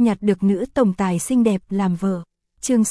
nhặt được nữ tổng tài xinh đẹp làm vợ. Chương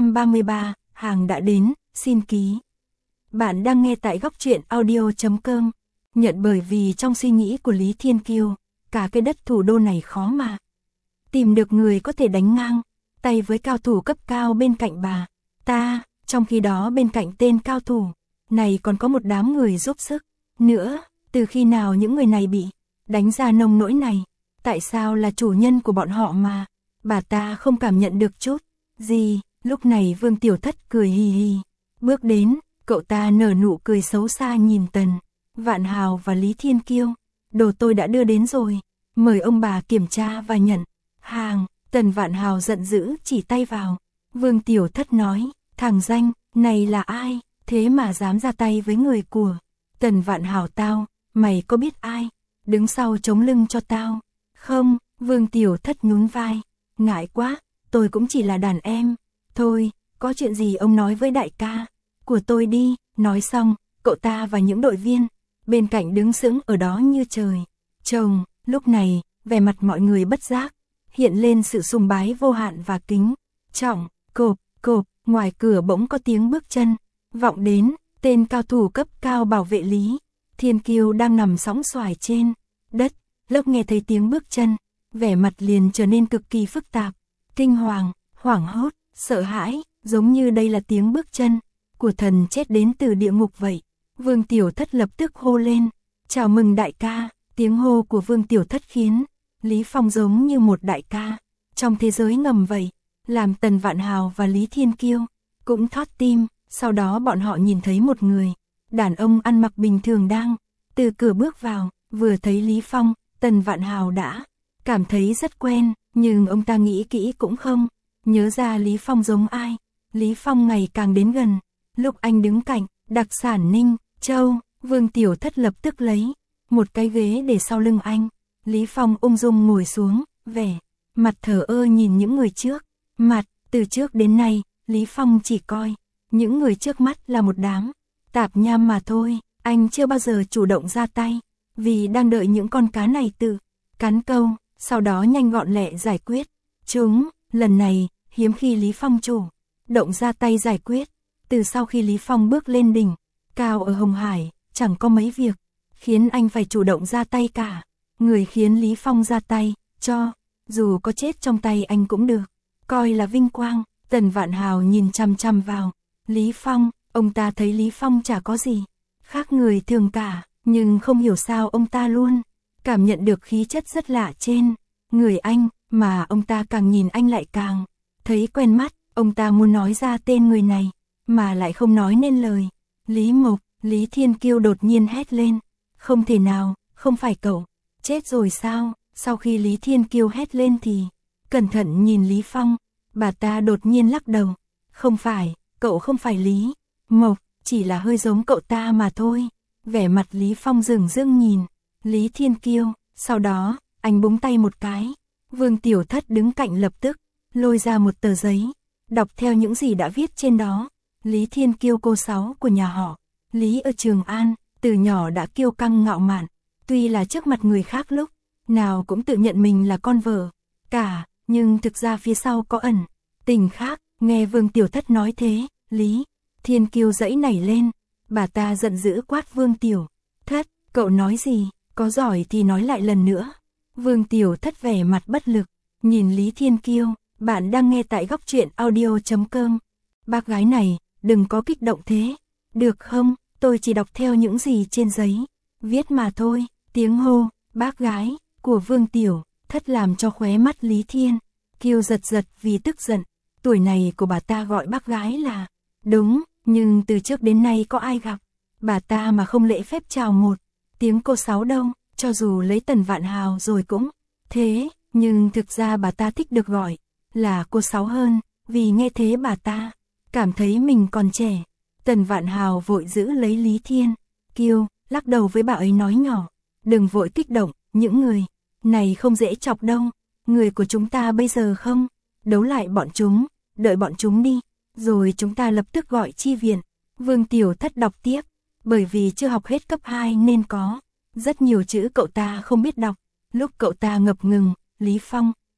633, hàng đã đến, xin ký. Bạn đang nghe tại góc truyện audio.com. Nhận bởi vì trong suy nghĩ của Lý Thiên Kiêu, cả cái đất thủ đô này khó mà tìm được người có thể đánh ngang tay với cao thủ cấp cao bên cạnh bà ta, trong khi đó bên cạnh tên cao thủ này còn có một đám người giúp sức nữa. Từ khi nào những người này bị đánh ra nông nỗi này? Tại sao là chủ nhân của bọn họ mà bà ta không cảm nhận được chút gì? Lúc này Vương Tiểu Thất cười hì hì bước đến, cậu ta nở nụ cười xấu xa nhìn Tần Vạn Hào và Lý Thiên Kiêu. Đồ tôi đã đưa đến rồi, mời ông bà kiểm tra và nhận hàng. Tần Vạn Hào giận dữ chỉ tay vào. Vương Tiểu Thất nói, thằng danh này là ai, thế mà dám ra tay với người của Tần Vạn Hào tao, mày có biết ai đứng sau chống lưng cho tao không? Vương Tiểu Thất nhún vai, ngại quá, tôi cũng chỉ là đàn em thôi, có chuyện gì ông nói với đại ca của tôi đi. Nói xong, cậu ta và những đội viên bên cạnh đứng sững ở đó như trời trồng. Lúc này, vẻ mặt mọi người bất giác hiện lên sự sùng bái vô hạn và kính trọng. Cộp, cộp, ngoài cửa bỗng có tiếng bước chân vọng đến. Tên cao thủ cấp cao bảo vệ Lý Thiên Kiêu đang nằm sõng xoài trên đất. Lúc nghe thấy tiếng bước chân, vẻ mặt liền trở nên cực kỳ phức tạp, kinh hoàng, hoảng hốt, sợ hãi, giống như đây là tiếng bước chân của thần chết đến từ địa ngục vậy. Vương Tiểu Thất lập tức hô lên, chào mừng đại ca. Tiếng hô của Vương Tiểu Thất khiến Lý Phong giống như một đại ca trong thế giới ngầm vậy, làm Tần Vạn Hào và Lý Thiên Kiêu cũng thót tim. Sau đó bọn họ nhìn thấy một người đàn ông ăn mặc bình thường đang từ cửa bước vào. Vừa thấy Lý Phong, Tần Vạn Hào đã cảm thấy rất quen, nhưng ông ta nghĩ kỹ cũng không nhớ ra Lý Phong giống ai. Lý Phong ngày càng đến gần, lúc anh đứng cạnh đặc sản Ninh Châu, Vương Tiểu Thất lập tức lấy một cái ghế để sau lưng anh. Lý Phong ung dung ngồi xuống, vẻ mặt thờ ơ nhìn những người trước mặt. Từ trước đến nay, Lý Phong chỉ coi những người trước mắt là một đám tạp nham mà thôi. Anh chưa bao giờ chủ động ra tay, vì đang đợi những con cá này tự cắn câu, sau đó nhanh gọn lẹ giải quyết chúng. Lần này, hiếm khi Lý Phong chủ động ra tay giải quyết. Từ sau khi Lý Phong bước lên đỉnh cao ở Hồng Hải, chẳng có mấy việc khiến anh phải chủ động ra tay cả. Người khiến Lý Phong ra tay, cho dù có chết trong tay anh cũng được coi là vinh quang. Tần Vạn Hào nhìn chằm chằm vào Lý Phong, ông ta thấy Lý Phong chả có gì khác người thường cả, nhưng không hiểu sao ông ta luôn cảm nhận được khí chất rất lạ trên người anh, mà ông ta càng nhìn anh lại càng thấy quen mắt. Ông ta muốn nói ra tên người này, mà lại không nói nên lời. Lý Mộc. Lý Thiên Kiêu đột nhiên hét lên, không thể nào, không phải cậu chết rồi sao? Sau khi Lý Thiên Kiêu hét lên thì cẩn thận nhìn Lý Phong, bà ta đột nhiên lắc đầu, không phải, cậu không phải Lý Mộc, chỉ là hơi giống cậu ta mà thôi. Vẻ mặt Lý Phong dửng dưng nhìn Lý Thiên Kiêu, sau đó anh búng tay một cái. Vương Tiểu Thất đứng cạnh lập tức lôi ra một tờ giấy, đọc theo những gì đã viết trên đó. Lý Thiên Kiêu, cô sáu của nhà họ Lý ở Trường An, từ nhỏ đã kiêu căng ngạo mạn, tuy là trước mặt người khác lúc nào cũng tự nhận mình là con vợ cả, nhưng thực ra phía sau có ẩn tình khác. Nghe Vương Tiểu Thất nói thế, Lý Thiên Kiêu giãy nảy lên, bà ta giận dữ quát Vương Tiểu Thất, cậu nói gì, có giỏi thì nói lại lần nữa. Vương Tiểu Thất vẻ mặt bất lực, nhìn Lý Thiên Kiêu. Bạn đang nghe tại góc truyện audio.com. Bác gái này, đừng có kích động thế, được không? Tôi chỉ đọc theo những gì trên giấy viết mà thôi. Tiếng hô bác gái của Vương Tiểu Thất làm cho khóe mắt Lý Thiên Kiêu giật giật vì tức giận. Tuổi này của bà ta gọi bác gái là đúng, nhưng từ trước đến nay có ai gặp bà ta mà không lễ phép chào một tiếng cô sáu đâu. Cho dù lấy Tần Vạn Hào rồi cũng thế, nhưng thực ra bà ta thích được gọi là cô sáu hơn, vì nghe thế bà ta cảm thấy mình còn trẻ. Tần Vạn Hào vội giữ lấy Lý Thiên Kiêu, lắc đầu với bà ấy nói nhỏ, đừng vội kích động, những người này không dễ chọc đâu. Người của chúng ta bây giờ không đấu lại bọn chúng, đợi bọn chúng đi, rồi chúng ta lập tức gọi chi viện. Vương Tiểu Thất đọc tiếp, bởi vì chưa học hết cấp 2 nên có rất nhiều chữ cậu ta không biết đọc. Lúc cậu ta ngập ngừng, Lý Phong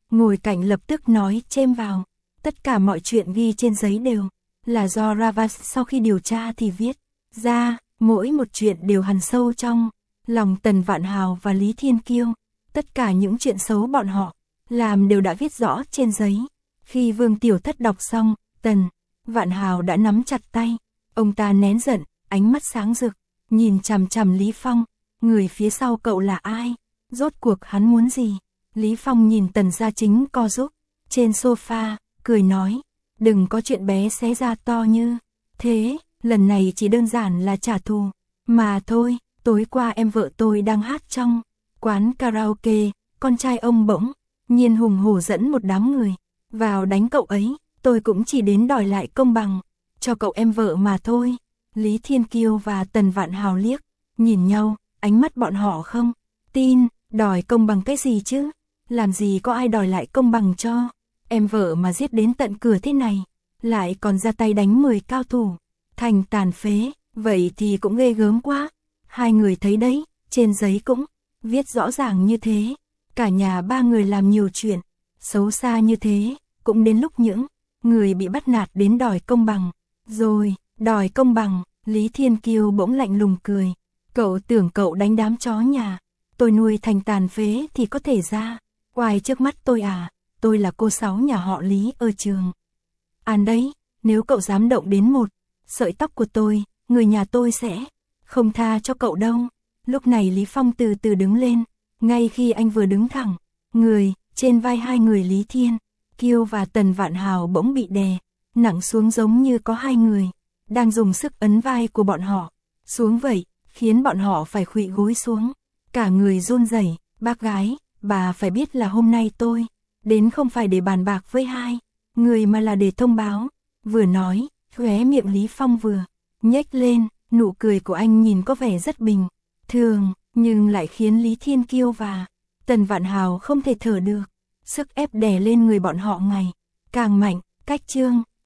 ngồi cạnh lập tức nói chêm vào. Tất cả mọi chuyện ghi trên giấy đều là do Ravas sau khi điều tra thì viết ra, mỗi một chuyện đều hằn sâu trong lòng Tần Vạn Hào và Lý Thiên Kiêu. Tất cả những chuyện xấu bọn họ làm đều đã viết rõ trên giấy. Khi Vương Tiểu Thất đọc xong, Tần Vạn Hào đã nắm chặt tay. Ông ta nén giận, ánh mắt sáng rực, nhìn chằm chằm Lý Phong. Người phía sau cậu là ai? Rốt cuộc hắn muốn gì? Lý Phong nhìn Tần Gia Chính co rúm trên sofa, cười nói, đừng có chuyện bé xé ra to như thế, lần này chỉ đơn giản là trả thù mà thôi. Tối qua em vợ tôi đang hát trong quán karaoke, con trai ông bỗng nhiên hùng hổ dẫn một đám người vào đánh cậu ấy, tôi cũng chỉ đến đòi lại công bằng cho cậu em vợ mà thôi. Lý Thiên Kiêu và Tần Vạn Hào liếc nhìn nhau, ánh mắt bọn họ không tin. Đòi công bằng cái gì chứ? Làm gì có ai đòi lại công bằng cho em vợ mà giết đến tận cửa thế này, lại còn ra tay đánh 10 cao thủ thành tàn phế, vậy thì cũng ghê gớm quá. Hai người thấy đấy, trên giấy cũng viết rõ ràng như thế. Cả nhà ba người làm nhiều chuyện xấu xa như thế, cũng đến lúc những người bị bắt nạt đến đòi công bằng. Rồi, đòi công bằng, Lý Thiên Kiêu bỗng lạnh lùng cười. Cậu tưởng cậu đánh đám chó nhà tôi nuôi thành tàn phế thì có thể ra oai trước mắt tôi à? Tôi là cô Sáu nhà họ Lý ở Trường An đấy, nếu cậu dám động đến một sợi tóc của tôi, người nhà tôi sẽ không tha cho cậu đâu. Lúc này Lý Phong từ từ đứng lên, ngay khi anh vừa đứng thẳng, người trên vai hai người Lý Thiên Kiêu và Tần Vạn Hào bỗng bị đè nặng xuống, giống như có hai người đang dùng sức ấn vai của bọn họ xuống vậy, khiến bọn họ phải khuỵu gối xuống, cả người run rẩy. Bác gái, bà phải biết là hôm nay tôi đến không phải để bàn bạc với hai người mà là để thông báo. Vừa nói, khóe miệng Lý Phong vừa nhếch lên, nụ cười của anh nhìn có vẻ rất bình thường, nhưng lại khiến Lý Thiên Kiêu và Tần Vạn Hào không thể thở được. Sức ép đè lên người bọn họ ngày càng mạnh. Cách chương